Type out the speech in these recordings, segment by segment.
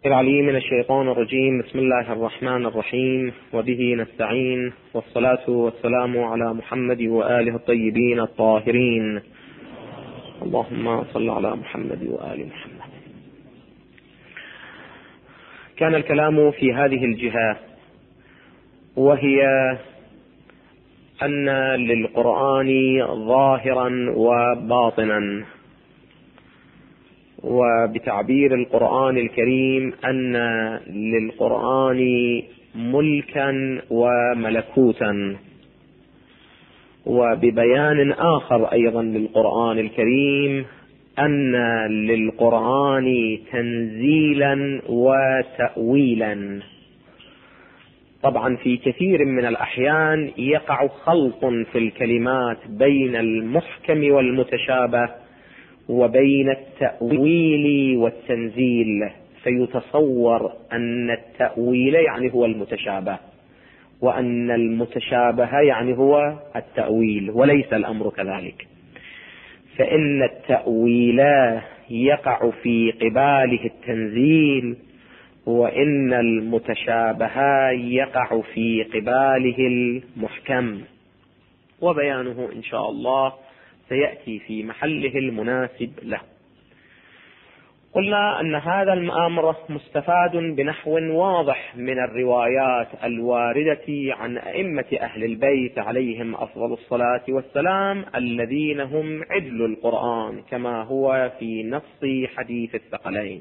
العليم من الشيطان الرجيم. بسم الله الرحمن الرحيم، وبه نستعين، والصلاة والسلام على محمد وآله الطيبين الطاهرين. اللهم صل على محمد وآل محمد. كان الكلام في هذه الجهة، وهي أن للقرآن ظاهرا وباطنا، وبتعبير القرآن الكريم أن للقرآن ملكا وملكوتا، وببيان آخر أيضا للقرآن الكريم أن للقرآن تنزيلا وتأويلا. طبعا في كثير من الأحيان يقع خلط في الكلمات بين المحكم والمتشابه وبين التأويل والتنزيل، فيتصور أن التأويل يعني هو المتشابه، وأن المتشابه يعني هو التأويل، وليس الأمر كذلك. فإن التأويل يقع في قباله التنزيل، وإن المتشابه يقع في قباله المحكم، وبيانه إن شاء الله سيأتي في محله المناسب له. قلنا أن هذا الأمر مستفاد بنحو واضح من الروايات الواردة عن أئمة أهل البيت عليهم أفضل الصلاة والسلام، الذين هم عدل القرآن كما هو في نص حديث الثقلين.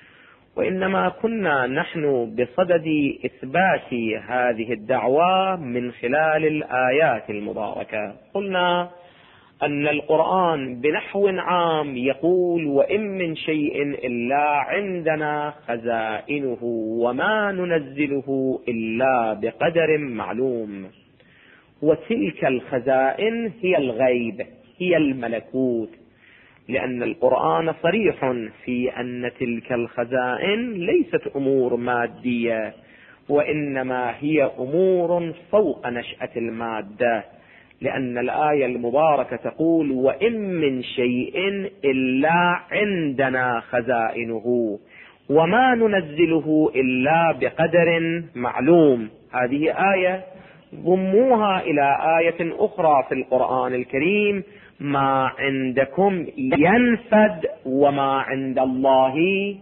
وإنما كنا نحن بصدد إثبات هذه الدعوة من خلال الآيات المباركة. قلنا أن القرآن بنحو عام يقول: وإن من شيء إلا عندنا خزائنه وما ننزله إلا بقدر معلوم. وتلك الخزائن هي الغيب، هي الملكوت، لأن القرآن صريح في أن تلك الخزائن ليست أمور مادية، وإنما هي أمور فوق نشأة المادة، لأن الآية المباركة تقول: وإن من شيء إلا عندنا خزائنه وما ننزله إلا بقدر معلوم. هذه آية ضموها إلى آية أخرى في القرآن الكريم: ما عندكم ينفد وما عند الله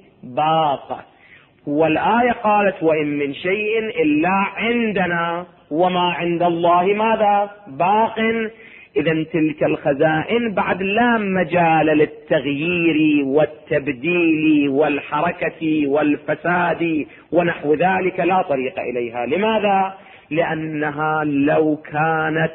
باق. والآية قالت: وإن من شيء إلا عندنا وما عند الله ماذا؟ باق. إذن تلك الخزائن بعد لا مجال للتغيير والتبديل والحركة والفساد ونحو ذلك، لا طريق إليها. لماذا؟ لأنها لو كانت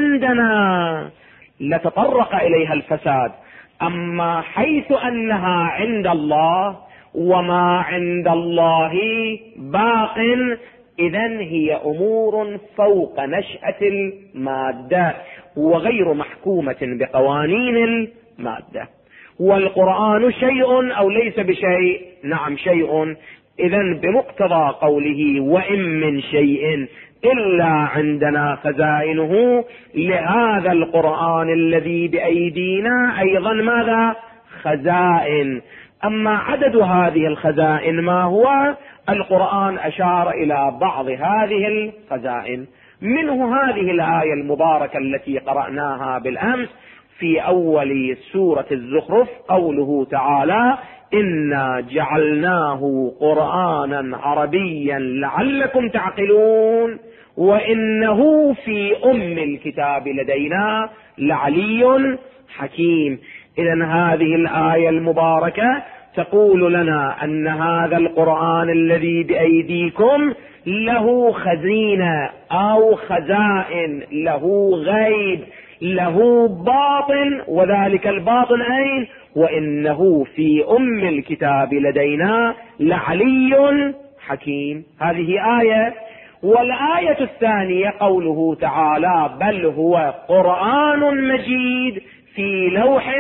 عندنا لتطرق إليها الفساد. أما حيث أنها عند الله وما عند الله باق، إذن هي أمور فوق نشأة المادة وغير محكومة بقوانين المادة. والقرآن شيء أو ليس بشيء؟ نعم شيء. إذن بمقتضى قوله: وإن من شيء إلا عندنا خزائنه، لهذا القرآن الذي بأيدينا أيضا ماذا؟ خزائن. أما عدد هذه الخزائن ما هو؟ القرآن أشار إلى بعض هذه الخزائن، منه هذه الآية المباركة التي قرأناها بالأمس في أول سورة الزخرف، قوله تعالى: إنا جعلناه قرآنا عربيا لعلكم تعقلون وإنه في أم الكتاب لدينا لعلي حكيم. إذن هذه الآية المباركة تقول لنا أن هذا القرآن الذي بأيديكم له خزينة أو خزائن، له غيب، له باطن، وذلك الباطن أين؟ وإنه في أم الكتاب لدينا لعلي حكيم. هذه آية. والآية الثانية قوله تعالى: بل هو قرآن مجيد في لوح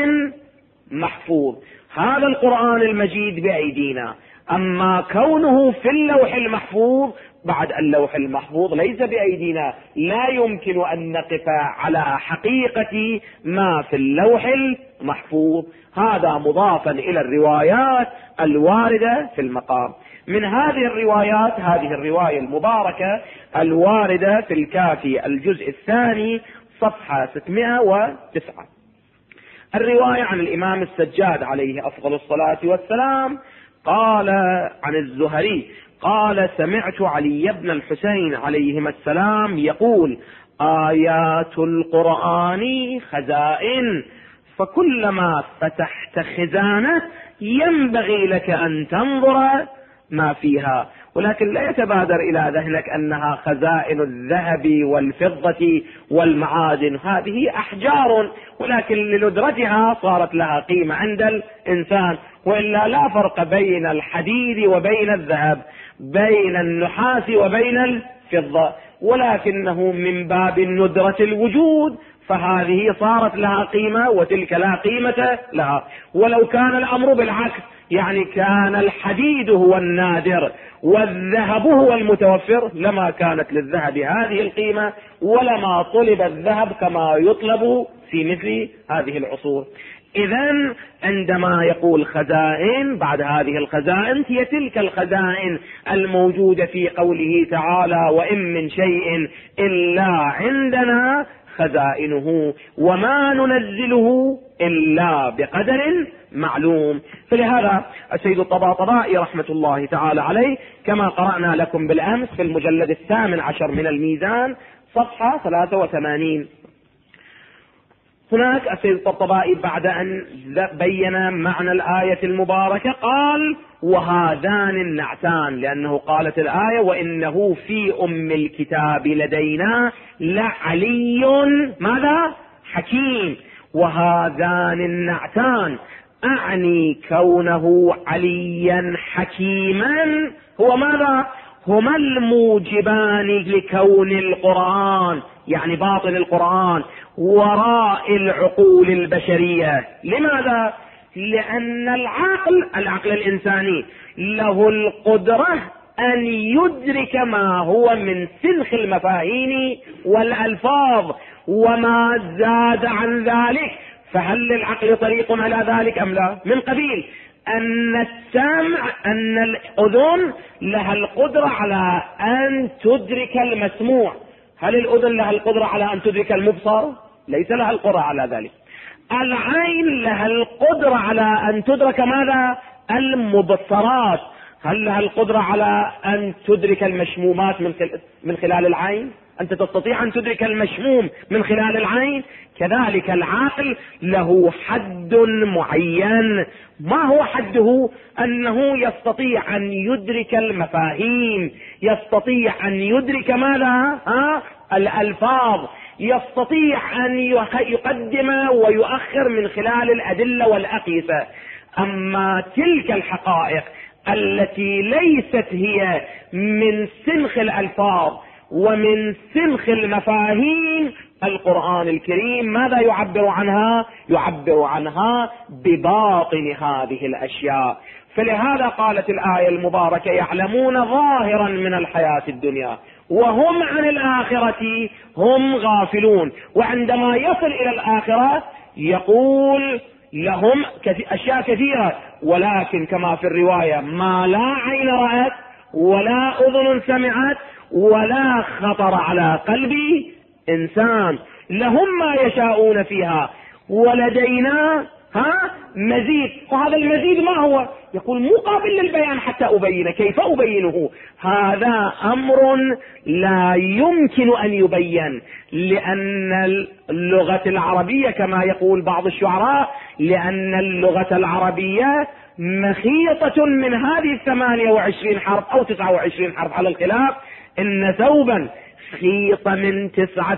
محفوظ. هذا القرآن المجيد بأيدينا، أما كونه في اللوح المحفوظ، بعد اللوح المحفوظ ليس بأيدينا، لا يمكن أن نقف على حقيقة ما في اللوح محفوظ. هذا مضافا إلى الروايات الواردة في المقام. من هذه الروايات هذه الرواية المباركة الواردة في الكافي الجزء الثاني صفحة 609، الرواية عن الإمام السجاد عليه أفضل الصلاة والسلام قال عن الزهري قال: سمعت علي بن الحسين عليهما السلام يقول: آيات القرآن خزائن، فكلما فتحت خزانة ينبغي لك أن تنظر ما فيها. ولكن لا يتبادر إلى ذهنك أنها خزائن الذهب والفضة والمعادن، هذه أحجار، ولكن لندرتها صارت لها قيمة عند الإنسان. وإلا لا فرق بين الحديد وبين الذهب، بين النحاس وبين الفضة، ولكنه من باب ندرة الوجود فهذه صارت لها قيمة وتلك لا قيمة لها. ولو كان الأمر بالعكس، يعني كان الحديد هو النادر والذهب هو المتوفر، لما كانت للذهب هذه القيمة ولما طلب الذهب كما يطلب في مثل هذه العصور. إذن عندما يقول خزائن، بعد هذه الخزائن هي تلك الخزائن الموجودة في قوله تعالى: وإن من شيء إلا عندنا خزائنه وما ننزله إلا بقدر معلوم. فلهذا السيد الطباطبائي رحمة الله تعالى عليه كما قرأنا لكم بالأمس في المجلد 18 من الميزان صفحة 83، هناك السيد الطباطبائي بعد أن بين معنى الآية المباركة قال: وهذان النعتان، لأنه قالت الآية: وإنه في أم الكتاب لدينا لعلي ماذا؟ حكيم. وهذان النعتان أعني كونه عليا حكيما هو ماذا؟ هما الموجبان لكون القرآن، يعني باطن القرآن وراء العقول البشرية. لماذا؟ لأن العقل الإنساني له القدرة أن يدرك ما هو من سنخ المفاهيم والألفاظ وما زاد عن ذلك. فهل للعقل طريق على ذلك أم لا؟ من قبيل أن السمع، أن الأذن لها القدرة على أن تدرك المسموع. هل الأذن لها القدرة على أن تدرك المبصر؟ ليس لها القدرة على ذلك. العين لها القدرة على أن تدرك ماذا؟ المبصرات. هل لها القدرة على أن تدرك المشمومات من خلال العين؟ أنت تستطيع أن تدرك المشموم من خلال العين؟ كذلك العقل له حد معين. ما هو حده؟ أنه يستطيع أن يدرك المفاهيم، يستطيع أن يدرك ماذا؟ الألفاظ، يستطيع أن يقدم ويؤخر من خلال الأدلة والأقيسة. أما تلك الحقائق التي ليست هي من سنخ الألفاظ ومن سنخ المفاهيم، القرآن الكريم ماذا يعبر عنها؟ يعبر عنها بباطن هذه الأشياء. فلهذا قالت الآية المباركة: يعلمون ظاهرا من الحياة الدنيا وهم عن الآخرة هم غافلون. وعندما يصل إلى الآخرة يقول لهم أشياء كثيرة، ولكن كما في الرواية: ما لا عين رأت ولا أذن سمعت ولا خطر على قلب إنسان، لهم ما يشاءون فيها ولدينا مزيد. وهذا المزيد ما هو؟ يقول مو قابل للبيان حتى أبينه. كيف أبينه؟ هذا أمر لا يمكن أن يبين، لأن اللغة العربية كما يقول بعض الشعراء: لأن اللغة العربية مخيطة من هذه 28 حرف أو 29 حرف على الخلاف. إن ثوبا خيط من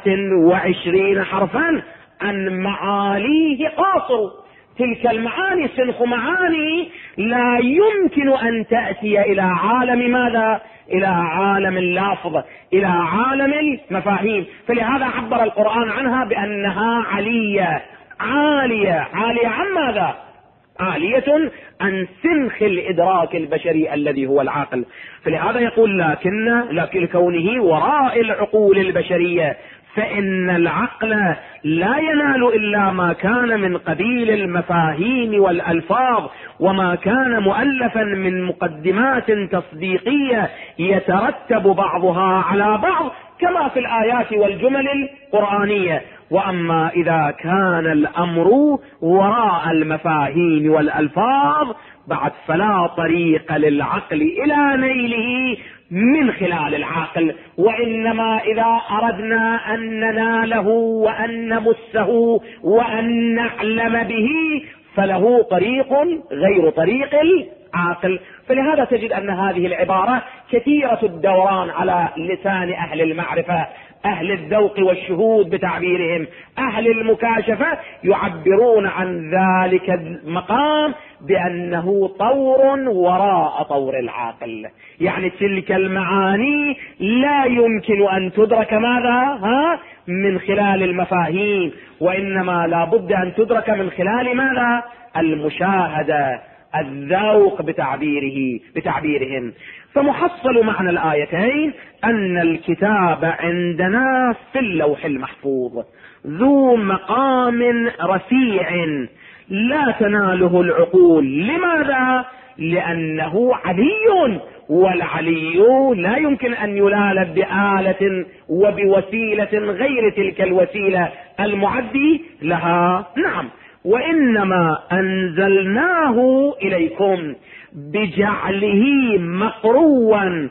29 حرفا عن معاليه قاصر. تلك المعاني سنخ معاني لا يمكن أن تأتي إلى عالم ماذا؟ إلى عالم اللفظ، إلى عالم المفاهيم. فلهذا عبر القرآن عنها بأنها علية. عالية عن ماذا؟ عالية عن سنخ الإدراك البشري الذي هو العقل. فلهذا يقول لكن كونه وراء العقول البشرية، فإن العقل لا ينال إلا ما كان من قبيل المفاهيم والألفاظ، وما كان مؤلفا من مقدمات تصديقية يترتب بعضها على بعض كما في الآيات والجمل القرآنية. وأما إذا كان الأمر وراء المفاهيم والألفاظ بعد فلا طريق للعقل إلى نيله من خلال العقل، وإنما إذا أردنا أن نناله وأن نمسه وأن نعلم به فله طريق غير طريق العقل. فلهذا تجد أن هذه العبارة كثيرة الدوران على لسان أهل المعرفة، أهل الذوق والشهود بتعبيرهم، أهل المكاشفة يعبرون عن ذلك المقام بأنه طور وراء طور العاقل. يعني تلك المعاني لا يمكن أن تدرك ماذا من خلال المفاهيم، وإنما لا بد أن تدرك من خلال ماذا؟ المشاهدة، الذوق بتعبيرهم. فمحصل معنى الآيتين أن الكتاب عندنا في اللوح المحفوظ ذو مقام رفيع لا تناله العقول. لماذا؟ لأنه علي، والعلي لا يمكن أن ينال بآلة وبوسيلة غير تلك الوسيلة المعدي لها. نعم، وإنما أنزلناه إليكم بجعله مقروا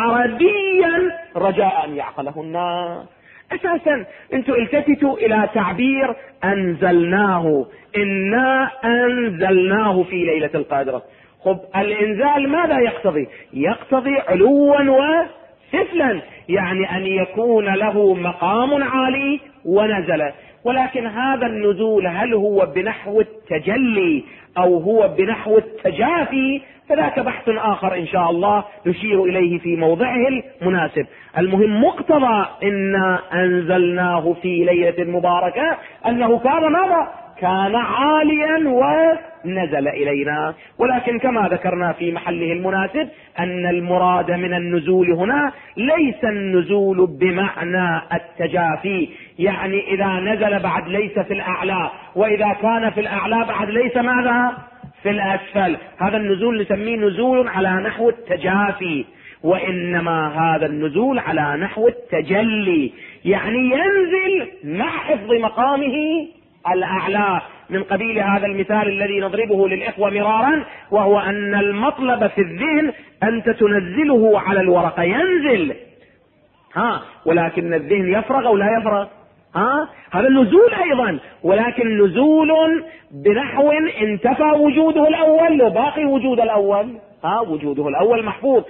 عربيا رجاء أن يعقله الناس. أساسا أنتم التفتوا إلى تعبير أنزلناه، إنا أنزلناه في ليلة القدر. خب الإنزال ماذا يقتضي؟ يقتضي علوا وسفلا، يعني أن يكون له مقام عالي ونزل. ولكن هذا النزول هل هو بنحو التجلي أو هو بنحو التجافي؟ فذاك بحث آخر إن شاء الله نشير إليه في موضعه المناسب. المهم مقتضى إنا أنزلناه في ليلة مباركة أنه كان ماذا؟ كان عاليا ونزل إلينا. ولكن كما ذكرنا في محله المناسب أن المراد من النزول هنا ليس النزول بمعنى التجافي، يعني إذا نزل بعد ليس في الأعلى، وإذا كان في الأعلى بعد ليس ماذا؟ في الأسفل. هذا النزول نسميه نزول على نحو التجافي، وإنما هذا النزول على نحو التجلي، يعني ينزل مع حفظ مقامه الأعلى. من قبيل هذا المثال الذي نضربه للإخوة مرارا، وهو أن المطلب في الذهن أنت تنزله على الورقة ينزل، ولكن الذهن يفرغ أو لا يفرغ، هذا النزول أيضا، ولكن نزول بنحو انتفى وجوده الأول وباقي وجود الأول، وجوده الأول محفوظ،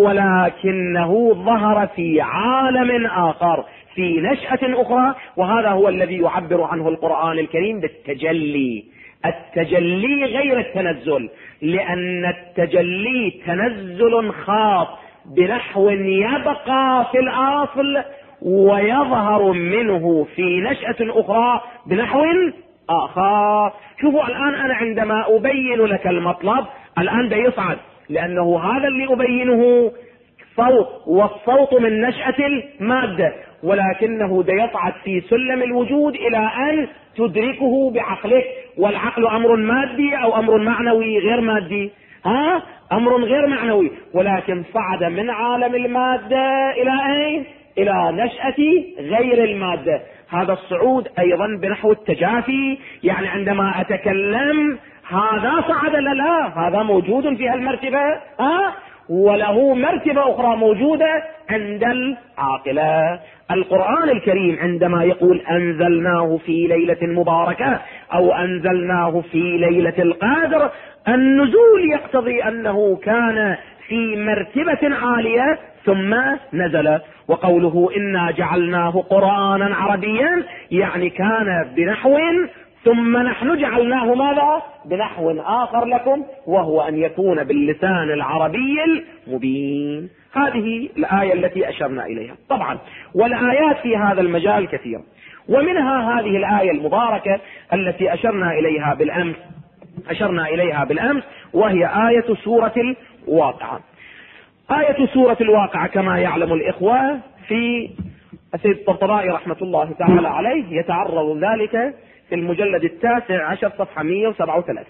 ولكنه ظهر في عالم آخر في نشأة أخرى. وهذا هو الذي يعبر عنه القرآن الكريم بالتجلي. التجلي غير التنزل، لأن التجلي تنزل خاص بنحو يبقى في الأصل ويظهر منه في نشأة أخرى بنحو آخر. شوفوا الآن أنا عندما أبين لك المطلب الآن ده يصعد، لأنه هذا اللي أبينه صوت، والصوت من نشأة المادة، ولكنه ده يصعد في سلم الوجود إلى أن تدركه بعقلك. والعقل أمر مادي أو أمر معنوي غير مادي؟ أمر غير معنوي، ولكن صعد من عالم المادة إلى أين؟ إلى نشأة غير المادة. هذا الصعود أيضا بنحو التجافي، يعني عندما أتكلم هذا صعد لا هذا موجود في هالمرتبة، وله مرتبة أخرى موجودة عند العاقلة. القرآن الكريم عندما يقول أنزلناه في ليلة مباركة أو أنزلناه في ليلة القدر، النزول يقتضي أنه كان في مرتبة عالية ثم نزل. وقوله إنا جعلناه قرآنا عربيا يعني كان بنحو، ثم نحن جعلناه ماذا؟ بنحو آخر لكم، وهو أن يكون باللسان العربي المبين. هذه الآية التي أشرنا إليها. طبعا والآيات في هذا المجال كثيرة، ومنها هذه الآية المباركة التي أشرنا إليها بالأمس، وهي آية سورة الواقعة. آية سورة الواقعة كما يعلم الإخوة في السيد الطبطبائي رحمة الله تعالى عليه يتعرض ذلك في المجلد 19 صفحة 137.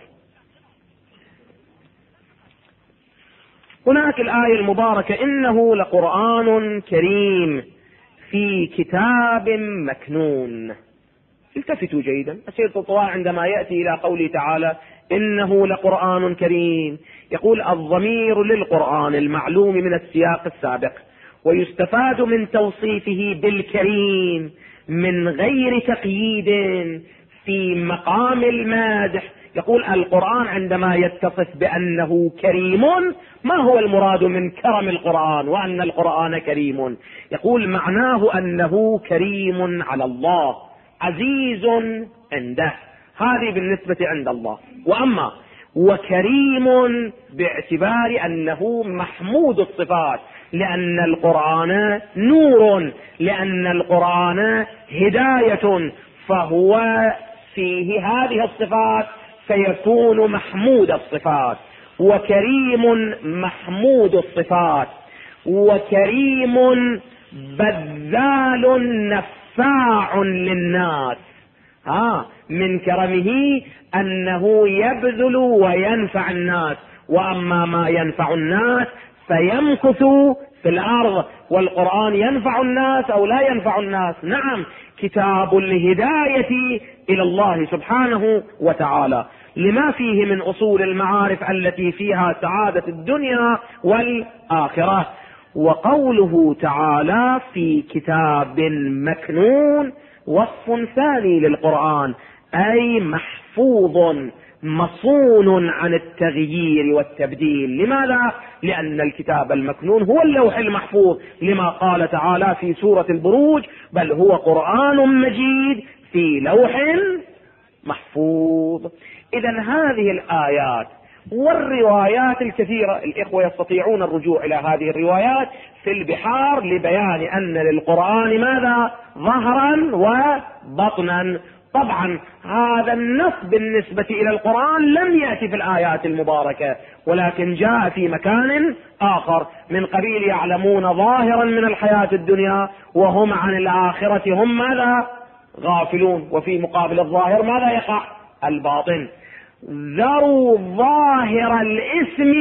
هناك الآية المباركة: إنه لقرآن كريم في كتاب مكنون. التفتوا جيدا، السيد الطبطبائي عندما يأتي إلى قوله تعالى إنه لقرآن كريم يقول الضمير للقرآن المعلوم من السياق السابق، ويستفاد من توصيفه بالكريم من غير تقييد في مقام المادح. يقول القرآن عندما يتصف بأنه كريم، ما هو المراد من كرم القرآن وأن القرآن كريم؟ يقول معناه أنه كريم على الله، عزيز عنده، هذه بالنسبة عند الله. وأما وكريم باعتبار أنه محمود الصفات، لأن القرآن نور، لأن القرآن هداية، فهو فيه هذه الصفات فيكون محمود الصفات. وكريم محمود الصفات، وكريم بذال نفاع للناس. من كرمه أنه يبذل وينفع الناس، وأما ما ينفع الناس فيمكث في الأرض. والقرآن ينفع الناس أو لا ينفع الناس؟ نعم، كتاب الهداية إلى الله سبحانه وتعالى، لما فيه من أصول المعارف التي فيها سعادة الدنيا والآخرة. وقوله تعالى في كتاب مكنون وصف ثاني للقرآن، أي محفوظ مصون عن التغيير والتبديل. لماذا؟ لأن الكتاب المكنون هو اللوح المحفوظ، لما قال تعالى في سورة البروج بل هو قرآن مجيد في لوح محفوظ. إذن هذه الآيات والروايات الكثيرة، الإخوة يستطيعون الرجوع إلى هذه الروايات في البحار لبيان أن للقرآن ماذا؟ ظهرا وبطنا. طبعا هذا النص بالنسبة إلى القرآن لم يأتي في الآيات المباركة، ولكن جاء في مكان آخر من قبيل يعلمون ظاهرا من الحياة الدنيا وهم عن الآخرة هم ماذا؟ غافلون. وفي مقابل الظاهر ماذا يقع؟ الباطن. ذروا ظاهر الاسم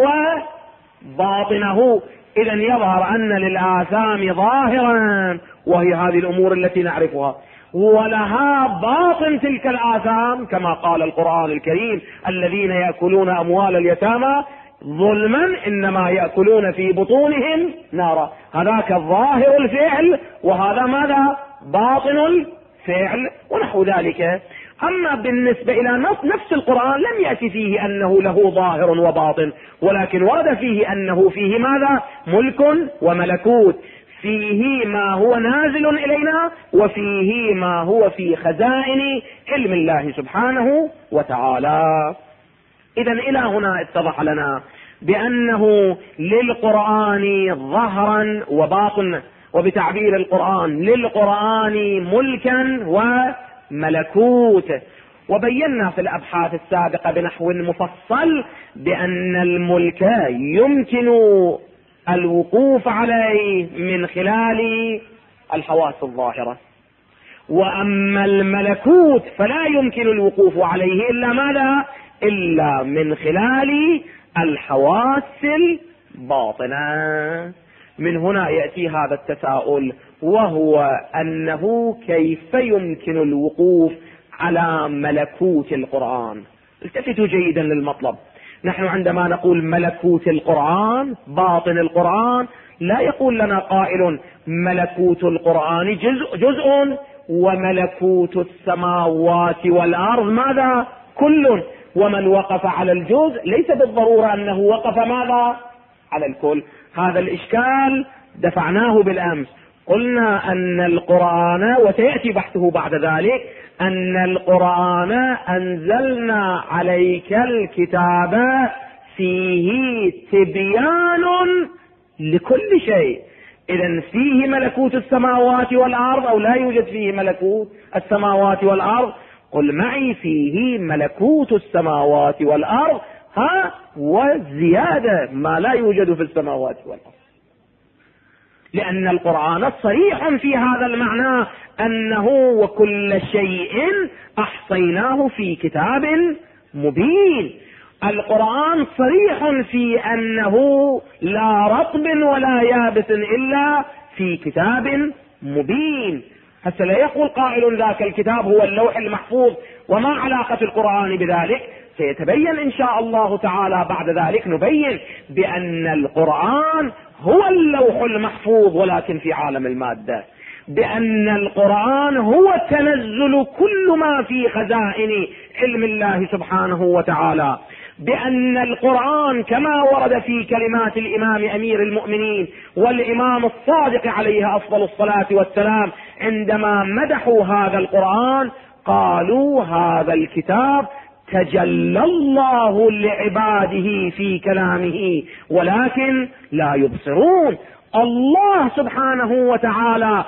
وباطنه. إذن يظهر أن للآثام ظاهرا وهي هذه الأمور التي نعرفها، ولها باطن تلك الآثام، كما قال القرآن الكريم الذين يأكلون أموال اليتامى ظلما إنما يأكلون في بطونهم نارا. هذاك ظاهر الفعل وهذا ماذا؟ باطن الفعل ونحو ذلك. أما بالنسبة إلى نفس القرآن لم يأتي فيه أنه له ظاهر وباطن، ولكن ورد فيه أنه فيه ماذا؟ ملك وملكوت، فيه ما هو نازل إلينا وفيه ما هو في خزائن علم الله سبحانه وتعالى. إذن إلى هنا اتضح لنا بأنه للقرآن ظهرا وباطن، وبتعبير القرآن للقرآن ملكا وملكوت. وبينا في الأبحاث السابقة بنحو مفصل بأن الملك يمكن الوقوف عليه من خلال الحواس الظاهرة، وأما الملكوت فلا يمكن الوقوف عليه إلا ماذا؟ إلا من خلال الحواس الباطنة. من هنا يأتي هذا التساؤل، وهو أنه كيف يمكن الوقوف على ملكوت القرآن؟ التفتوا جيدا للمطلب. نحن عندما نقول ملكوت القرآن باطن القرآن لا يقول لنا قائل ملكوت القرآن جزء وملكوت السماوات والأرض ماذا؟ كل. ومن وقف على الجزء ليس بالضرورة أنه وقف ماذا؟ على الكل. هذا الإشكال دفعناه بالأمس. قلنا أن القرآن، وسيأتي بحثه بعد ذلك، أن القرآن أنزلنا عليك الكتاب فيه تبيان لكل شيء. إذن فيه ملكوت السماوات والأرض أو لا يوجد فيه ملكوت السماوات والأرض؟ قل معي فيه ملكوت السماوات والأرض وزيادة ما لا يوجد في السماوات والأرض. لأن القرآن صريح في هذا المعنى أنه وكل شيء أحصيناه في كتاب مبين. القرآن صريح في أنه لا رطب ولا يابس إلا في كتاب مبين. هسه لا يقول قائل ذاك الكتاب هو اللوح المحفوظ، وما علاقة القرآن بذلك؟ سيتبين إن شاء الله تعالى بعد ذلك، نبين بأن القرآن هو اللوح المحفوظ ولكن في عالم المادة، بأن القرآن هو تنزل كل ما في خزائن علم الله سبحانه وتعالى، بأن القرآن كما ورد في كلمات الإمام أمير المؤمنين والإمام الصادق عليه أفضل الصلاة والسلام عندما مدحوا هذا القرآن قالوا هذا الكتاب تجلى الله لعباده في كلامه ولكن لا يبصرون. الله سبحانه وتعالى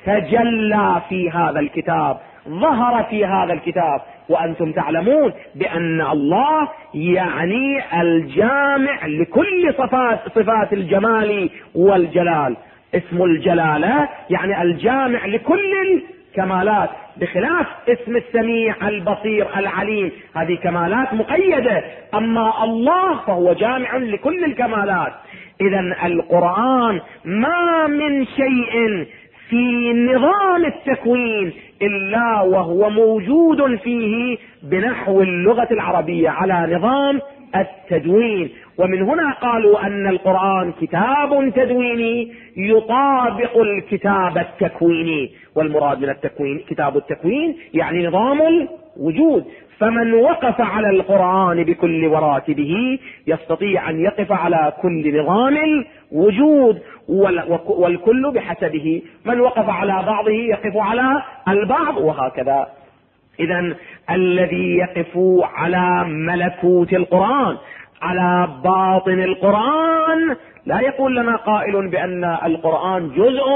تجلى في هذا الكتاب، ظهر في هذا الكتاب، وأنتم تعلمون بأن الله يعني الجامع لكل صفات الجمال والجلال. اسم الجلالة يعني الجامع لكل الكمالات، بخلاف اسم السميع البصير العليم، هذه كمالات مقيدة، أما الله فهو جامع لكل الكمالات. إذن القرآن ما من شيء في نظام التكوين إلا وهو موجود فيه بنحو اللغة العربية على نظام التدوين. ومن هنا قالوا أن القرآن كتاب تدويني يطابق الكتاب التكويني، والمراد من التكوين كتاب التكوين يعني نظام الوجود. فمن وقف على القرآن بكل مراتبه يستطيع أن يقف على كل نظام الوجود، والكل بحسبه، من وقف على بعضه يقف على البعض وهكذا. إذن الذي يقف على ملكوت القرآن، على باطن القرآن، لا يقول لنا قائل بأن القرآن جزء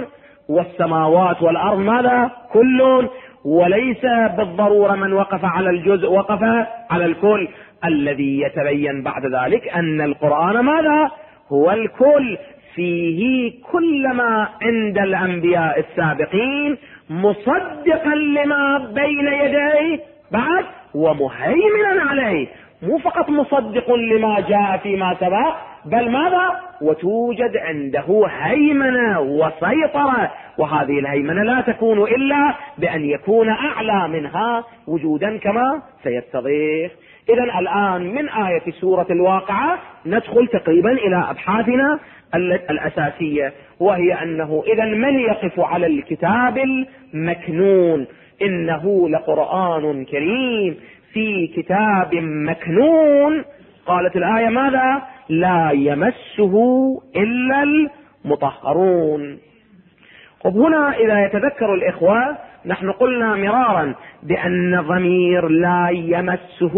والسماوات والأرض ماذا كل، وليس بالضرورة من وقف على الجزء وقف على الكل. الذي يتبين بعد ذلك أن القرآن ماذا هو الكل، فيه كل ما عند الأنبياء السابقين مصدقا لما بين يديه بعد ومهيمنا عليه، مو فقط مصدق لما جاء فيما سبق، بل ماذا وتوجد عنده هيمنة وسيطرة، وهذه الهيمنة لا تكون إلا بأن يكون أعلى منها وجودا كما سيتضح. إذن الآن من آية سورة الواقعة ندخل تقريبا إلى أبحاثنا الأساسية، وهي أنه إذن من يقف على الكتاب المكنون، إنه لقرآن كريم في كتاب مكنون. قالت الآية ماذا؟ لا يمسه إلا المطهرون. هنا إذا يتذكر الإخوة نحن قلنا مرارا بأن ضمير لا يمسه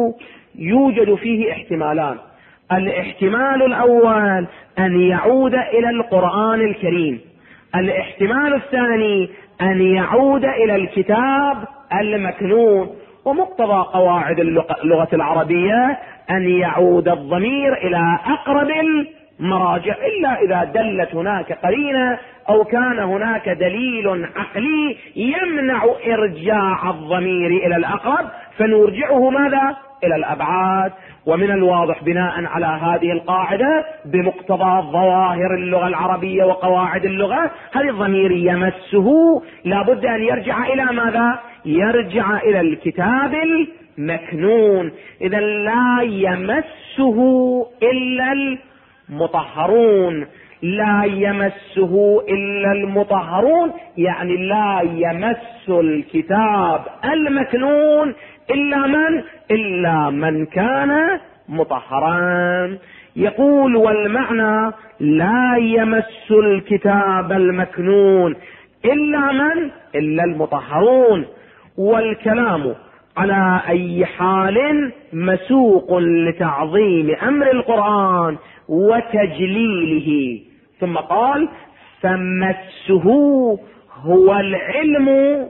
يوجد فيه احتمالان. الاحتمال الأول أن يعود إلى القرآن الكريم، الاحتمال الثاني أن يعود إلى الكتاب المكنون. ومقتضى قواعد اللغة العربية أن يعود الضمير إلى أقرب المراجع، إلا إذا دلت هناك قرينة أو كان هناك دليل عقلي يمنع إرجاع الضمير إلى الأقرب فنرجعه ماذا إلى الأبعاد. ومن الواضح بناء على هذه القاعدة بمقتضى ظواهر اللغة العربية وقواعد اللغة، هل الضمير يمسه لابد أن يرجع إلى ماذا؟ يرجع إلى الكتاب المكنون. إذا لا يمسه إلا المطهرون، لا يمسه إلا المطهرون يعني لا يمس الكتاب المكنون إلا من كان مطهرا. يقول والمعنى لا يمس الكتاب المكنون إلا المطهرون. والكلام على أي حال مسوق لتعظيم أمر القرآن وتجليله. ثم قال فمسه هو العلم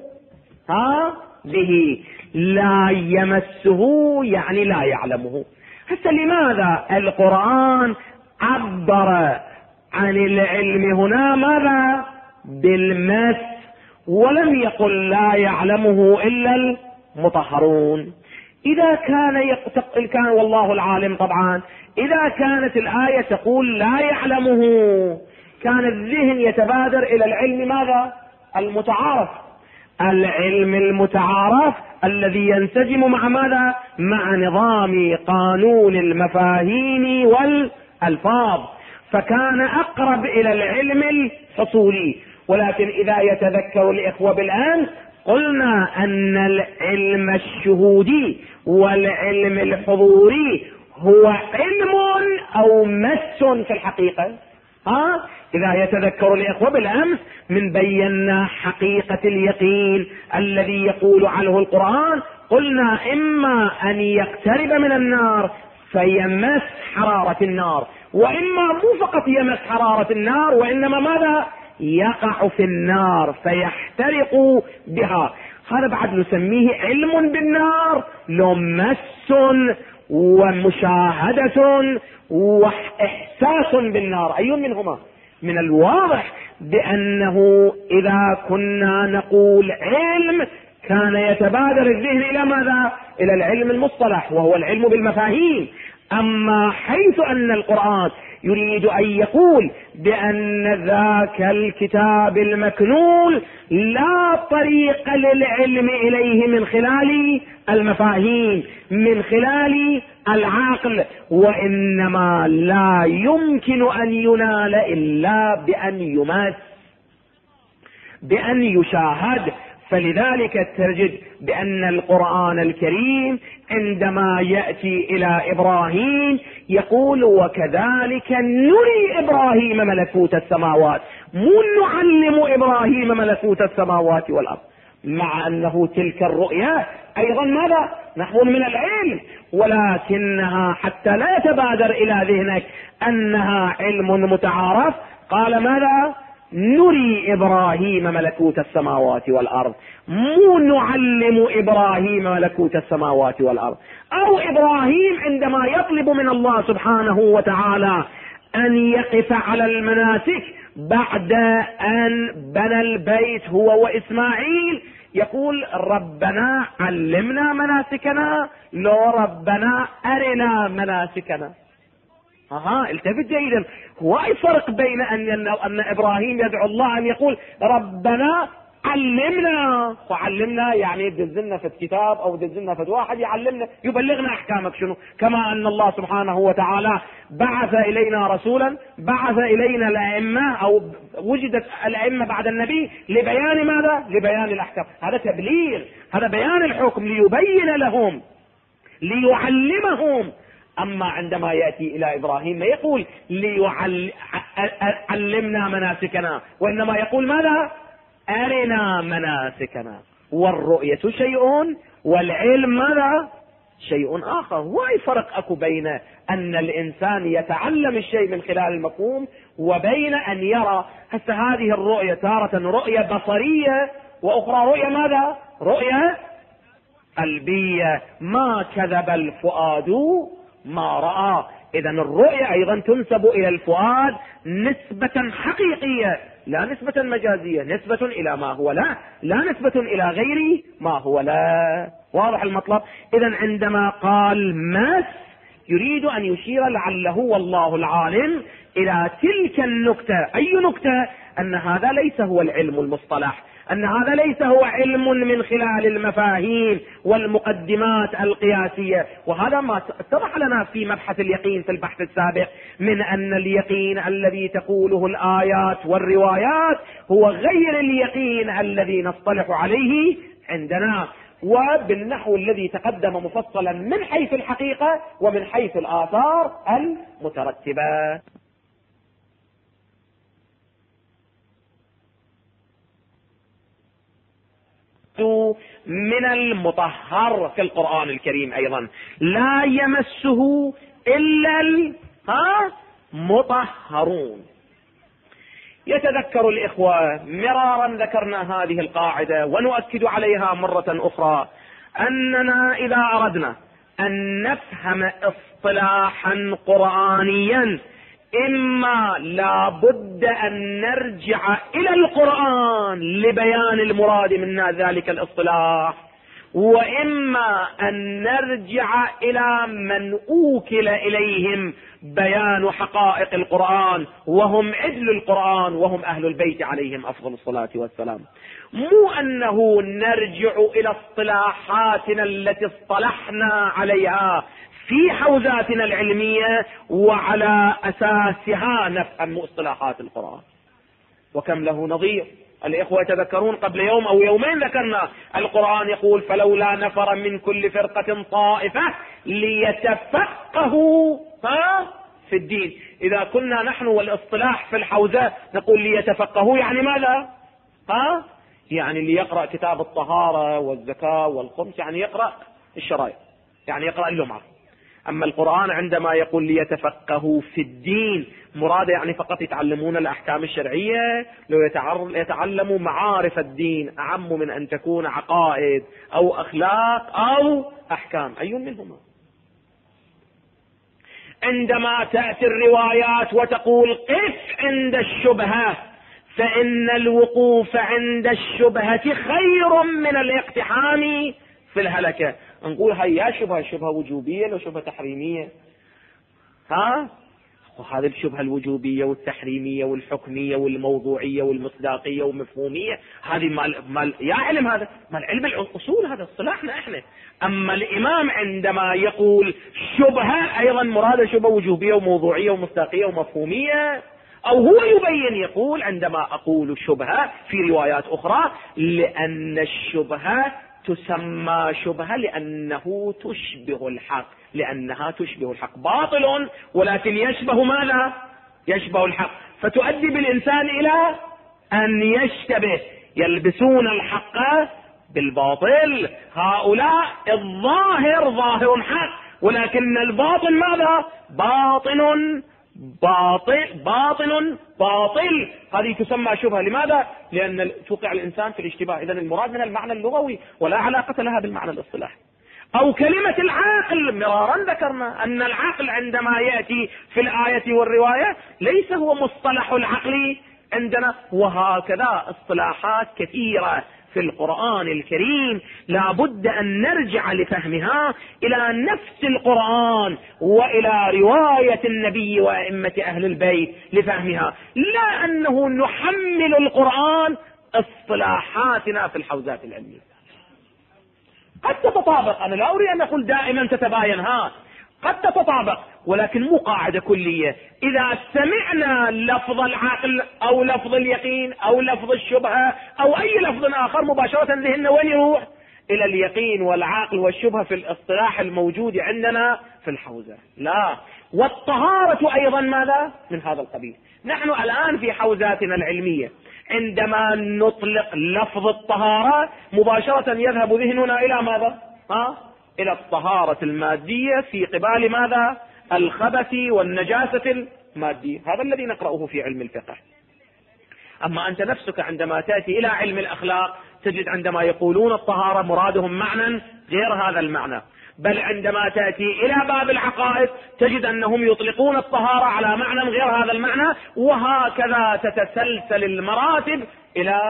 به، لا يمسه يعني لا يعلمه. حتى لماذا القرآن عبر عن العلم هنا ماذا؟ بالمس، ولم يقل لا يعلمه إلا المطهرون. إذا كان والله العالم طبعا، إذا كانت الآية تقول لا يعلمه، كان الذهن يتبادر إلى العلم ماذا؟ المتعارف، العلم المتعارف الذي ينسجم مع ماذا؟ مع نظام قانون المفاهيم والألفاظ، فكان أقرب إلى العلم الحصولي. ولكن إذا يتذكر الإخوة بالآن، قلنا أن العلم الشهودي والعلم الحضوري هو علم أو مس في الحقيقة. إذا يتذكر الإخوة بالأمس من بينا حقيقة اليقين الذي يقول عنه القرآن، قلنا إما أن يقترب من النار فيمس حرارة النار، وإما مو فقط يمس حرارة النار، وإنما ماذا؟ يقع في النار فيحترق بها. هذا بعد نسميه علم بالنار، لو مس ومشاهدة وإحساس بالنار، أي منهما؟ من الواضح بأنه إذا كنا نقول علم كان يتبادر الذهن إلى ماذا؟ إلى العلم المصطلح وهو العلم بالمفاهيم. أما حيث أن القرآن يريد أن يقول بأن ذاك الكتاب المكنون لا طريق للعلم إليه من خلال المفاهيم، من خلال العقل، وإنما لا يمكن أن ينال إلا بأن يمس، بأن يشاهد. فلذلك تجد بأن القرآن الكريم عندما يأتي إلى إبراهيم يقول وكذلك نري إبراهيم ملكوت السماوات، مو نعلم إبراهيم ملكوت السماوات والأرض، مع أنه تلك الرؤيا أيضا ماذا؟ نحو من العلم، ولكنها حتى لا يتبادر إلى ذهنك أنها علم متعارف، قال ماذا؟ نري إبراهيم ملكوت السماوات والأرض، مو نعلم إبراهيم ملكوت السماوات والأرض. أو إبراهيم عندما يطلب من الله سبحانه وتعالى أن يقف على المناسك بعد أن بنى البيت هو وإسماعيل، يقول ربنا علمنا مناسكنا، لو ربنا أرنا مناسكنا. التفت جيدا، هو اي فرق بين ان ابراهيم يدعو الله ان يقول ربنا علمنا، وعلمنا يعني دزلنا في الكتاب او دزلنا في واحد يعلمنا يبلغنا احكامك شنو، كما ان الله سبحانه وتعالى بعث الينا رسولا، بعث الينا الائمه او وجدت الائمه بعد النبي لبيان ماذا؟ لبيان الاحكام. هذا تبليغ، هذا بيان الحكم ليبين لهم ليعلمهم. أما عندما يأتي إلى إبراهيم ما يقول علمنا مناسكنا، وإنما يقول ماذا؟ أرنا مناسكنا. والرؤية شيء والعلم ماذا؟ شيء آخر. واي فرق أكو بين أن الإنسان يتعلم الشيء من خلال المفهوم وبين أن يرى. هسه هذه الرؤية تارة رؤية بصرية، وأخرى رؤية ماذا؟ رؤية قلبية. ما كذب الفؤاد ما رأى. إذن الرؤية أيضا تنسب إلى الفؤاد نسبة حقيقية لا نسبة مجازية، نسبة إلى ما هو لا نسبة إلى غير ما هو لا. واضح المطلب؟ إذن عندما قال مس يريد أن يشير لعله والله العالم إلى تلك النكتة. أي نكتة؟ أن هذا ليس هو العلم المصطلح، أن هذا ليس هو علم من خلال المفاهيم والمقدمات القياسية. وهذا ما اتضح لنا في مبحث اليقين في البحث السابق، من أن اليقين الذي تقوله الآيات والروايات هو غير اليقين الذي نصطلح عليه عندنا، وبالنحو الذي تقدم مفصلا من حيث الحقيقة ومن حيث الآثار المترتبة. من المطهر في القرآن الكريم أيضا لا يمسه إلا المطهرون. يتذكر الإخوة مرارا ذكرنا هذه القاعدة ونؤكد عليها مرة أخرى، أننا إذا أردنا أن نفهم اصطلاحا قرآنيا إما لا بد أن نرجع إلى القرآن لبيان المراد من ذلك الاصطلاح، وإما أن نرجع إلى من أوكل إليهم بيان حقائق القرآن وهم عدل القرآن وهم أهل البيت عليهم أفضل الصلاة والسلام. مو أنه نرجع إلى اصطلاحاتنا التي اصطلحنا عليها في حوزاتنا العلمية وعلى أساسها نفهم مصطلحات القرآن. وكم له نظير. الإخوة يتذكرون قبل يوم أو يومين ذكرنا القرآن يقول فلولا نفر من كل فرقة طائفة ليتفقهوا في الدين. إذا كنا نحن والاصطلاح في الحوزة نقول ليتفقهوا يعني ماذا؟ يعني اللي يقرأ كتاب الطهارة والزكاة والخمس يعني يقرأ الشرائع، يعني يقرأ اللمعة. أما القرآن عندما يقول ليتفقهوا في الدين مراده يعني فقط يتعلمون الأحكام الشرعية. لو يتعلموا معارف الدين أعم من أن تكون عقائد أو أخلاق أو أحكام، أي منهما؟ عندما تأتي الروايات وتقول قف عند الشبهة فإن الوقوف عند الشبهة خير من الاقتحام في الهلكة، نقول هيا شبهة وجوبية لو شبهة تحريمية. وهذه الشبهة الوجوبية والتحريمية والحكمية والموضوعية والمصداقية والمفهومية هذه مال يا علم، هذا مال علم الأصول، هذا اصطلاحنا احنا. أما الإمام عندما يقول شبهة أيضا مراده شبهة وجوبية وموضوعية ومصداقية ومفهومية، أو هو يبين يقول عندما أقول شبهة في روايات أخرى لأن الشبهة تسمى شبهة لأنه تشبه الحق، لأنها تشبه الحق، باطل ولكن يشبه ماذا؟ يشبه الحق، فتؤدي بالإنسان إلى أن يشتبه. يلبسون الحق بالباطل، هؤلاء الظاهر ظاهر حق ولكن الباطن ماذا؟ باطن باطل. هذه تسمى شبهة. لماذا؟ لأن توقع الإنسان في الاشتباه. إذن المراد من المعنى اللغوي ولا علاقة لها بالمعنى الاصطلاحي. أو كلمة العقل، مرارا ذكرنا أن العقل عندما يأتي في الآية والرواية ليس هو مصطلح العقل عندنا، وهكذا اصطلاحات كثيرة في القرآن الكريم لا بد أن نرجع لفهمها إلى نفس القرآن وإلى رواية النبي وأئمة أهل البيت لفهمها، لا أنه نحمل القرآن اصطلاحاتنا في الحوزات العلمية. قد تتطابق، أنا لا أريد أن أقول دائما تتباين، قد تتطابق ولكن مو قاعدة كلية. إذا سمعنا لفظ العقل أو لفظ اليقين أو لفظ الشبهة أو أي لفظ آخر مباشرة ذهننا وين يروح؟ إلى اليقين والعقل والشبهة في الاصطلاح الموجود عندنا في الحوزة. لا، والطهارة أيضا ماذا؟ من هذا القبيل. نحن الآن في حوزاتنا العلمية عندما نطلق لفظ الطهارة مباشرة يذهب ذهننا إلى ماذا؟ إلى الطهارة المادية في قبال ماذا؟ الخبث والنجاسة المادية. هذا الذي نقرأه في علم الفقه. أما أنت نفسك عندما تأتي إلى علم الأخلاق تجد عندما يقولون الطهارة مرادهم معنى غير هذا المعنى، بل عندما تأتي إلى باب العقائد تجد أنهم يطلقون الطهارة على معنى غير هذا المعنى، وهكذا تتسلسل المراتب إلى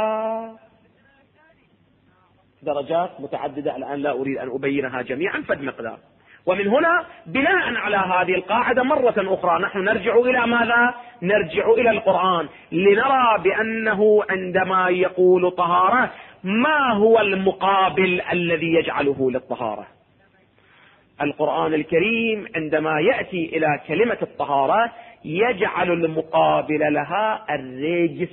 درجات متعددة الآن لا أريد أن أبينها جميعا فد مقدار. ومن هنا بناء على هذه القاعدة مرة أخرى نحن نرجع إلى ماذا؟ نرجع إلى القرآن لنرى بأنه عندما يقول طهارة ما هو المقابل الذي يجعله للطهارة. القرآن الكريم عندما يأتي إلى كلمة الطهارة يجعل المقابل لها الرجس،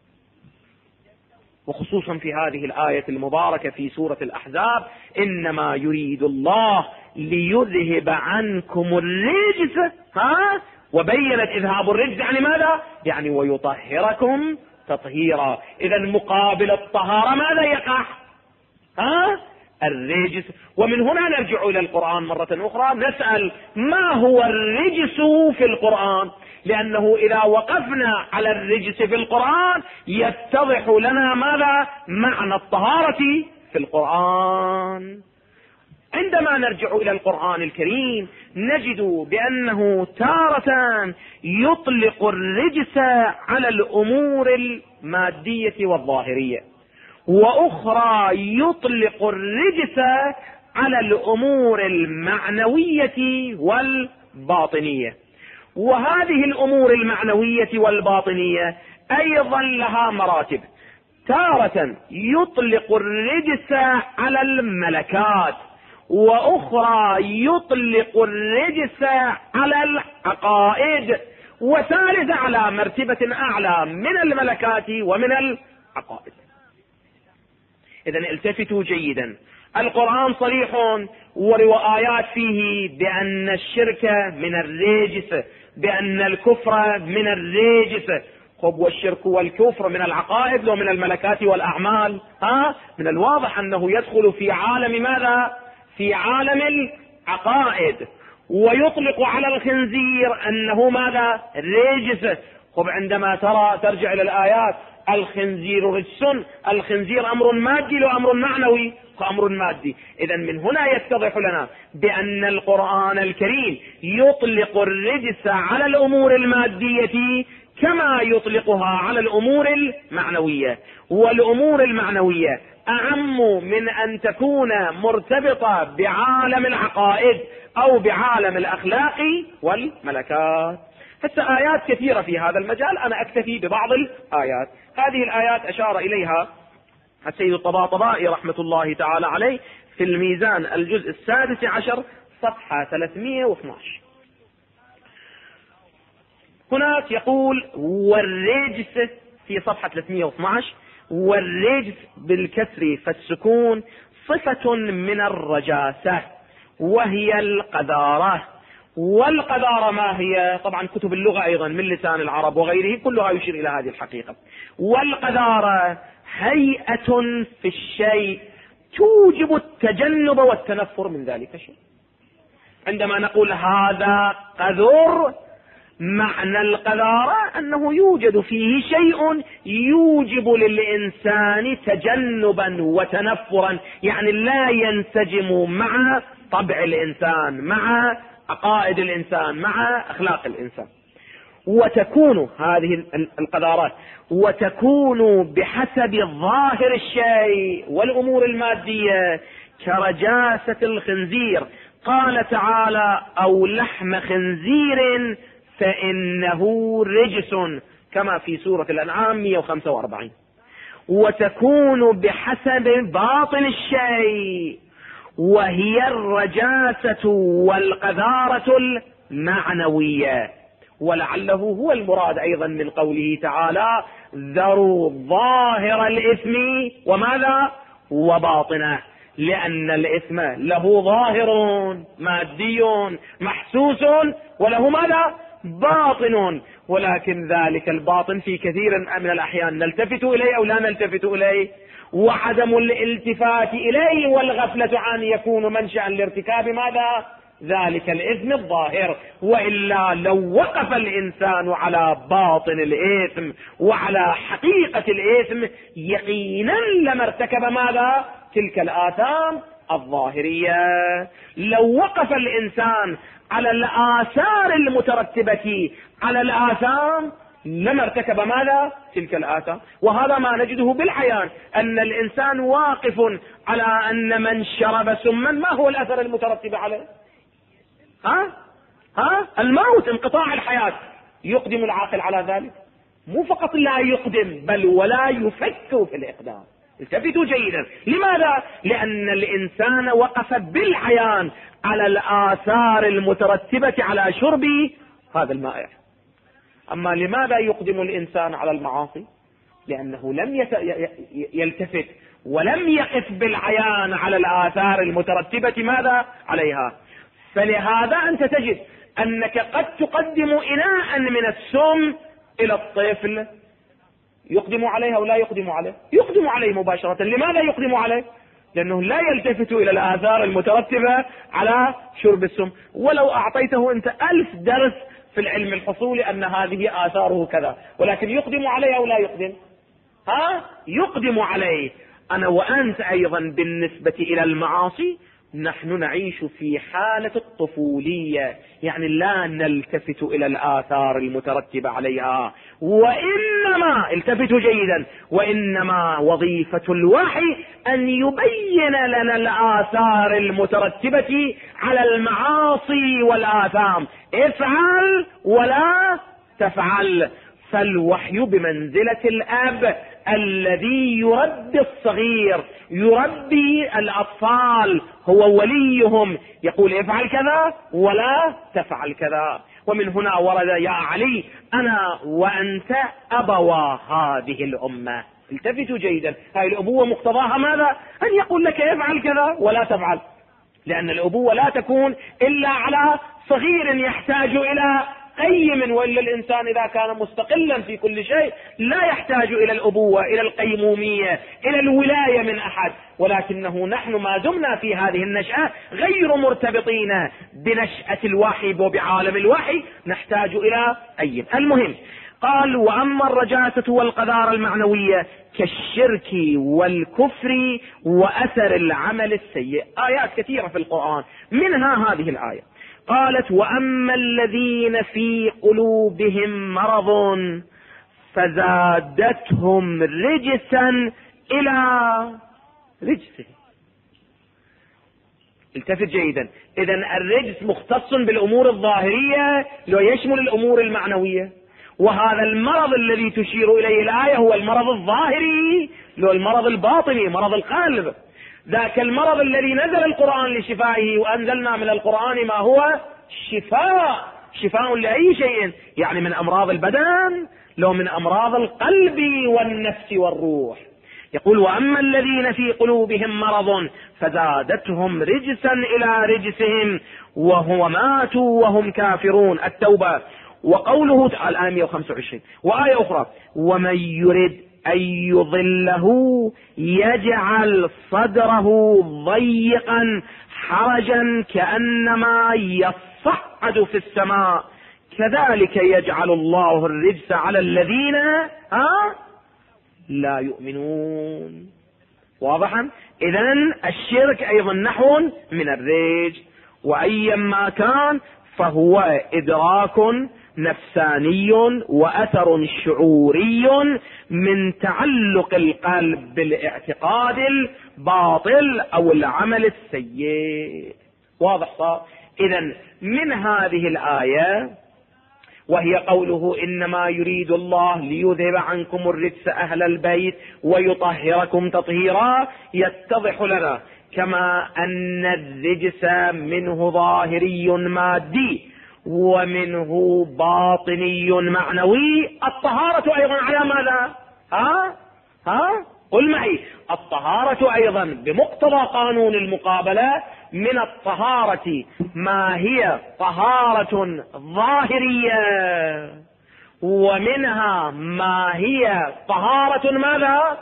وخصوصا في هذه الآية المباركة في سورة الأحزاب إنما يريد الله ليذهب عنكم الرجس وبينت إذهاب الرجس يعني ماذا؟ يعني ويطهركم تطهيرا. إذا مقابل الطهارة ماذا يقع؟ الرجس. ومن هنا نرجع إلى القرآن مرة أخرى نسأل ما هو الرجس في القرآن، لأنه إذا وقفنا على الرجس في القرآن يتضح لنا ماذا؟ معنى الطهارة في القرآن. عندما نرجع إلى القرآن الكريم نجد بأنه تارة يطلق الرجس على الأمور المادية والظاهرية، وأخرى يطلق الرجس على الأمور المعنوية والباطنية. وهذه الأمور المعنوية والباطنية أيضا لها مراتب. تارة يطلق الرجس على الملكات، وأخرى يطلق الرجس على العقائد، وثالث على مرتبة أعلى من الملكات ومن العقائد. إذن التفتوا جيدا، القرآن صريح وروايات فيه بأن الشرك من الرجس، بأن الكفر من الرجس. والشرك والكفر من العقائد ومن الملكات والأعمال. من الواضح أنه يدخل في عالم ماذا؟ في عالم العقائد. ويطلق على الخنزير أنه ماذا؟ رجس. عندما ترجع إلى الآيات الخنزير رجس، الخنزير أمر مادي وأمر معنوي وأمر مادي. إذن من هنا يتضح لنا بأن القرآن الكريم يطلق الرجس على الأمور المادية كما يطلقها على الأمور المعنوية. والأمور المعنوية أعم من أن تكون مرتبطة بعالم العقائد أو بعالم الأخلاق والملكات. آيات كثيرة في هذا المجال، أنا أكتفي ببعض الآيات. هذه الآيات أشار إليها السيد الطباطبائي رحمة الله تعالى عليه في الميزان الجزء 16 صفحة 312. هناك يقول والرجس في صفحة 312: والرجس بالكسر فالسكون صفة من الرجاسة وهي القذارة. والقذارة ما هي؟ طبعا كتب اللغة أيضا من لسان العرب وغيره كلها يشير إلى هذه الحقيقة. والقذارة هيئة في الشيء توجب التجنب والتنفر من ذلك الشيء. عندما نقول هذا قذر، معنى القذارة أنه يوجد فيه شيء يوجب للإنسان تجنبا وتنفرا، يعني لا ينسجم مع طبع الإنسان، مع عقائد الإنسان، مع أخلاق الإنسان. وتكون هذه القذارات وتكون بحسب ظاهر الشيء والأمور المادية كرجاسة الخنزير. قال تعالى: أو لحم خنزير فإنه رجس، كما في سورة الأنعام 145. وتكون بحسب باطن الشيء وهي الرجاسة والقذارة المعنوية. ولعله هو المراد أيضا من قوله تعالى: ذروا ظاهر الإثم وماذا؟ وباطنه. لأن الإثم له ظاهر مادي محسوس وله ماذا؟ باطن. ولكن ذلك الباطن في كثير من الأحيان نلتفت إليه أو لا نلتفت إليه، وعدم الالتفات إليه والغفلة عنه يكون منشأ لارتكاب ماذا؟ ذلك الإثم الظاهر. وإلا لو وقف الإنسان على باطن الإثم وعلى حقيقة الإثم يقينا لما ارتكب ماذا؟ تلك الآثام الظاهرية. لو وقف الإنسان على الآثار المترتبة على الآثام لما ارتكب ماذا؟ تلك الآثام. وهذا ما نجده بالعيان، أن الإنسان واقف على أن من شرب سما ما هو الأثر المترتب عليه؟ الموت، انقطاع الحياة. يقدم العاقل على ذلك؟ مو فقط لا يقدم بل ولا يفكر في الإقدام. التفتوا جيدا. لماذا؟ لأن الإنسان وقف بالعيان على الآثار المترتبة على شرب هذا المائع. أما لماذا يقدم الإنسان على المعاصي؟ لأنه لم يلتفت ولم يقف بالعيان على الآثار المترتبة ماذا عليها. فلهذا أنت تجد أنك قد تقدم إناء من السم إلى الطفل، يقدم عليها ولا يقدم عليه؟ يقدم عليه مباشرة. لماذا يقدم عليه؟ لأنه لا يلتفت إلى الآثار المترتبة على شرب السم. ولو أعطيته أنت 1000 درس في العلم الحصولي أن هذه آثاره كذا، ولكن يقدم عليه أو لا يقدم؟ يقدم عليه. أنا وأنت أيضا بالنسبة إلى المعاصي نحن نعيش في حالة الطفولية، يعني لا نلتفت إلى الآثار المترتبة عليها، وإنما التفتوا جيدا، وإنما وظيفة الوحي أن يبين لنا الآثار المترتبة على المعاصي والآثام، افعل ولا تفعل. فالوحي بمنزلة الأب الذي يربي الصغير، يربي الأطفال، هو وليهم، يقول افعل كذا ولا تفعل كذا. ومن هنا ورد يا علي أنا وأنت أبوا هذه الأمة. التفتوا جيدا، هذه الأبوة مقتضاها ماذا؟ أن يقول لك افعل كذا ولا تفعل، لأن الأبوة لا تكون إلا على صغير يحتاج إلى قيم، وإلا الإنسان إذا كان مستقلا في كل شيء لا يحتاج إلى الأبوة، إلى القيمومية، إلى الولاية من أحد. ولكنه نحن ما دمنا في هذه النشأة غير مرتبطين بنشأة الوحي وبعالم الوحي، نحتاج إلى قيم. المهم قال وأما الرجاسة والقذارة المعنوية كالشرك والكفر وأثر العمل السيء. آيات كثيرة في القرآن، منها هذه الآية. قالت وأما الذين في قلوبهم مرض فزادتهم رجسا إلى رجسهم. التفت جيدا، إذن الرجس مختص بالأمور الظاهرية لو يشمل الأمور المعنوية، وهذا المرض الذي تشير إليه الآية هو المرض الظاهري لو المرض الباطني، مرض القلب. ذاك المرض الذي نزل القرآن لشفائه، وأنزلنا من القرآن ما هو شفاء، شفاء لأي شيء، يعني من أمراض البدن لو من أمراض القلب والنفس والروح. يقول وأما الذين في قلوبهم مرض فزادتهم رجسا إلى رجسهم وهو ماتوا وهم كافرون. التوبة. وقوله تعالى الآية 125. وآية أخرى ومن يرد أن يضله يجعل صدره ضيقا حرجا كأنما يصعد في السماء كذلك يجعل الله الرجس على الذين لا يؤمنون. واضحا؟ إذن الشرك أيضا نحو من الرجس، وأيما كان فهو إدراك نفساني وأثر شعوري من تعلق القلب بالاعتقاد الباطل أو العمل السيء. واضح صار؟ إذن من هذه الآية وهي قوله إنما يريد الله ليذهب عنكم الرجس أهل البيت ويطهركم تطهيرا، يتضح لنا كما أن الرجس منه ظاهري مادي ومنه باطني معنوي، الطهارة أيضا على ماذا؟ قل معي. الطهارة أيضا بمقتضى قانون المقابلة من الطهارة ما هي طهارة ظاهرية، ومنها ما هي طهارة ماذا؟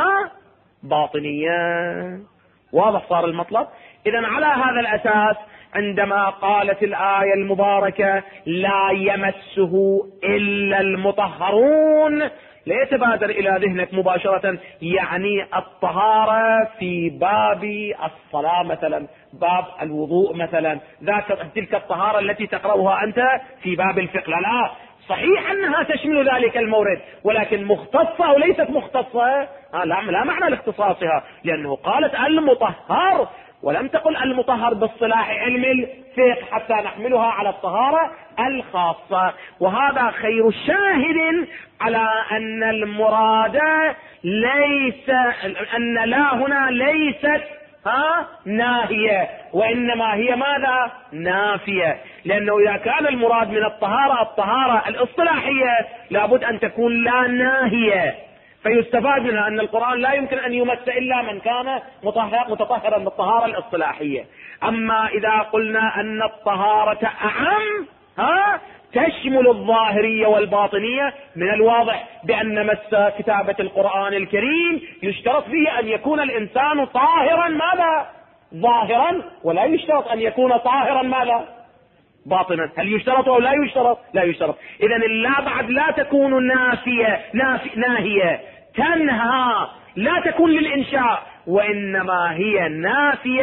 باطنية. واضح صار المطلب؟ إذن على هذا الأساس عندما قالت الآية المباركة لا يمسه إلا المطهرون، لا يتبادر إلى ذهنك مباشرة يعني الطهارة في باب الصلاة مثلا، باب الوضوء مثلا، تلك الطهارة التي تقرأها أنت في باب الفقه. لا، صحيح أنها تشمل ذلك المورد، ولكن مختصة أو ليست مختصة؟ لا معنى لاختصاصها، لأنه قالت المطهر ولم تقل المطهر باصطلاح علم الفقه حتى نحملها على الطهارة الخاصة. وهذا خير شاهد على أن المراد ليس أن لا هنا ليست ناهية، وإنما هي ماذا؟ نافية. لأنه إذا كان المراد من الطهارة الاصطلاحية لابد أن تكون لا ناهية، فيستفاد منها أن القرآن لا يمكن أن يمس إلا من كان متطهرا بالطهارة الاصطلاحية. أما إذا قلنا أن الطهارة أعم تشمل الظاهرية والباطنية، من الواضح بأن مس كتابة القرآن الكريم يشترط فيه أن يكون الإنسان طاهرا ماذا؟ ظاهرا، ولا يشترط أن يكون طاهرا ماذا؟ باطنا. هل يشترط أو لا يشترط؟ لا يشترط. إذن اللا بعد لا تكون ناهية تنهى، لا تكون للإنشاء، وإنما هي نافية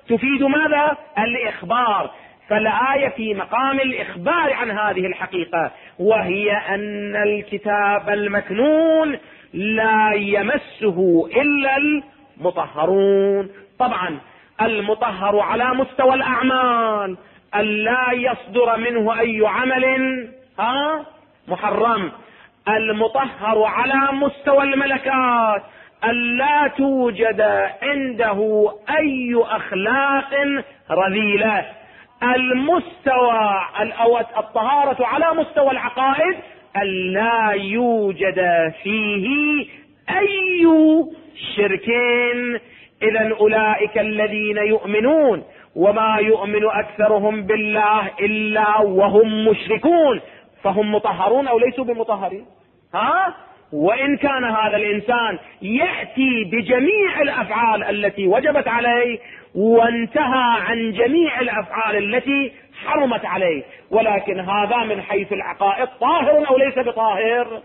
تفيد ماذا؟ الإخبار. فالآية في مقام الإخبار عن هذه الحقيقة، وهي أن الكتاب المكنون لا يمسه إلا المطهرون. طبعا المطهر على مستوى الأعمال ألا يصدر منه أي عمل محرم، المطهر على مستوى الملكات ألا توجد عنده أي أخلاق رذيلة، المستوى أو الطهارة على مستوى العقائد ألا يوجد فيه أي شرك. إذن أولئك الذين يؤمنون وما يؤمن أكثرهم بالله إلا وهم مشركون، فهم مطهرون أو ليسوا بمطهرين؟ وإن كان هذا الإنسان يأتي بجميع الأفعال التي وجبت عليه وانتهى عن جميع الأفعال التي حرمت عليه، ولكن هذا من حيث العقائد طاهر أو ليس بطاهر؟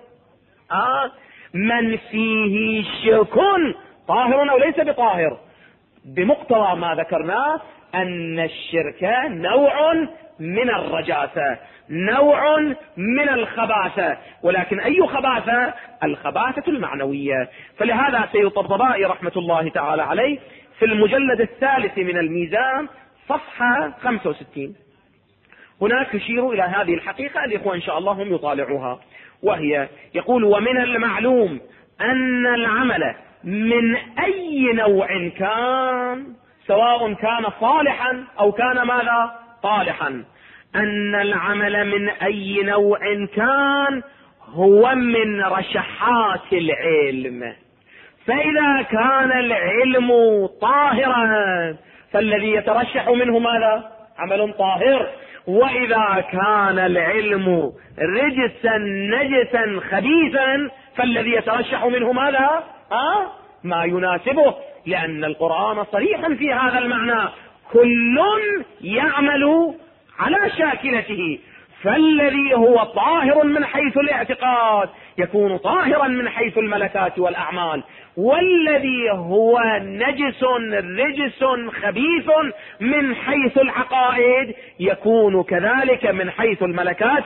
من فيه شرك طاهر أو ليس بطاهر؟ بمقتضى ما ذكرناه أن الشرك نوع من الرجاسة، نوع من الخباثة، ولكن أي خباثة؟ الخباثة المعنوية. فلهذا سيد الطبطبائي رحمة الله تعالى عليه في المجلد الثالث من الميزان صفحة 65 هناك يشير إلى هذه الحقيقة، الإخوة إن شاء الله هم يطالعوها، وهي يقول: ومن المعلوم أن العمل من أي نوع كان، سواء كان صالحا أو كان ماذا؟ طالحا، أن العمل من أي نوع كان هو من رشحات العلم. فإذا كان العلم طاهرا فالذي يترشح منه ماذا؟ عمل طاهر. وإذا كان العلم رجسا نجسا خبيثا فالذي يترشح منه ماذا؟ ما يناسبه، لأن القرآن صريحا في هذا المعنى: كل يعمل على شاكلته، فالذي هو طاهر من حيث الاعتقاد يكون طاهرا من حيث الملكات والأعمال، والذي هو نجس رجس خبيث من حيث العقائد يكون كذلك من حيث الملكات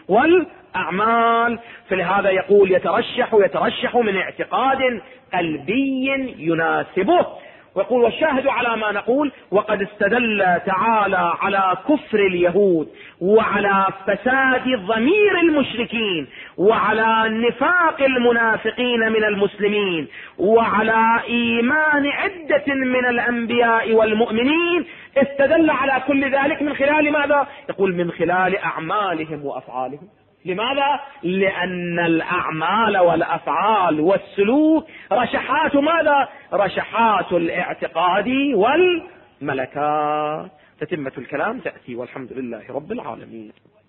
والأعمال. فلهذا يقول يترشح من اعتقاد قلبي يناسبه. ويقول: والشاهد على ما نقول: وقد استدل تعالى على كفر اليهود وعلى فساد ضمير المشركين وعلى نفاق المنافقين من المسلمين وعلى إيمان عدة من الأنبياء والمؤمنين. استدل على كل ذلك من خلال ماذا؟ يقول: من خلال أعمالهم وأفعالهم. لماذا؟ لأن الأعمال والأفعال والسلوك رشحات ماذا؟ رشحات الاعتقاد والملكات. تتمة الكلام تأتي، والحمد لله رب العالمين.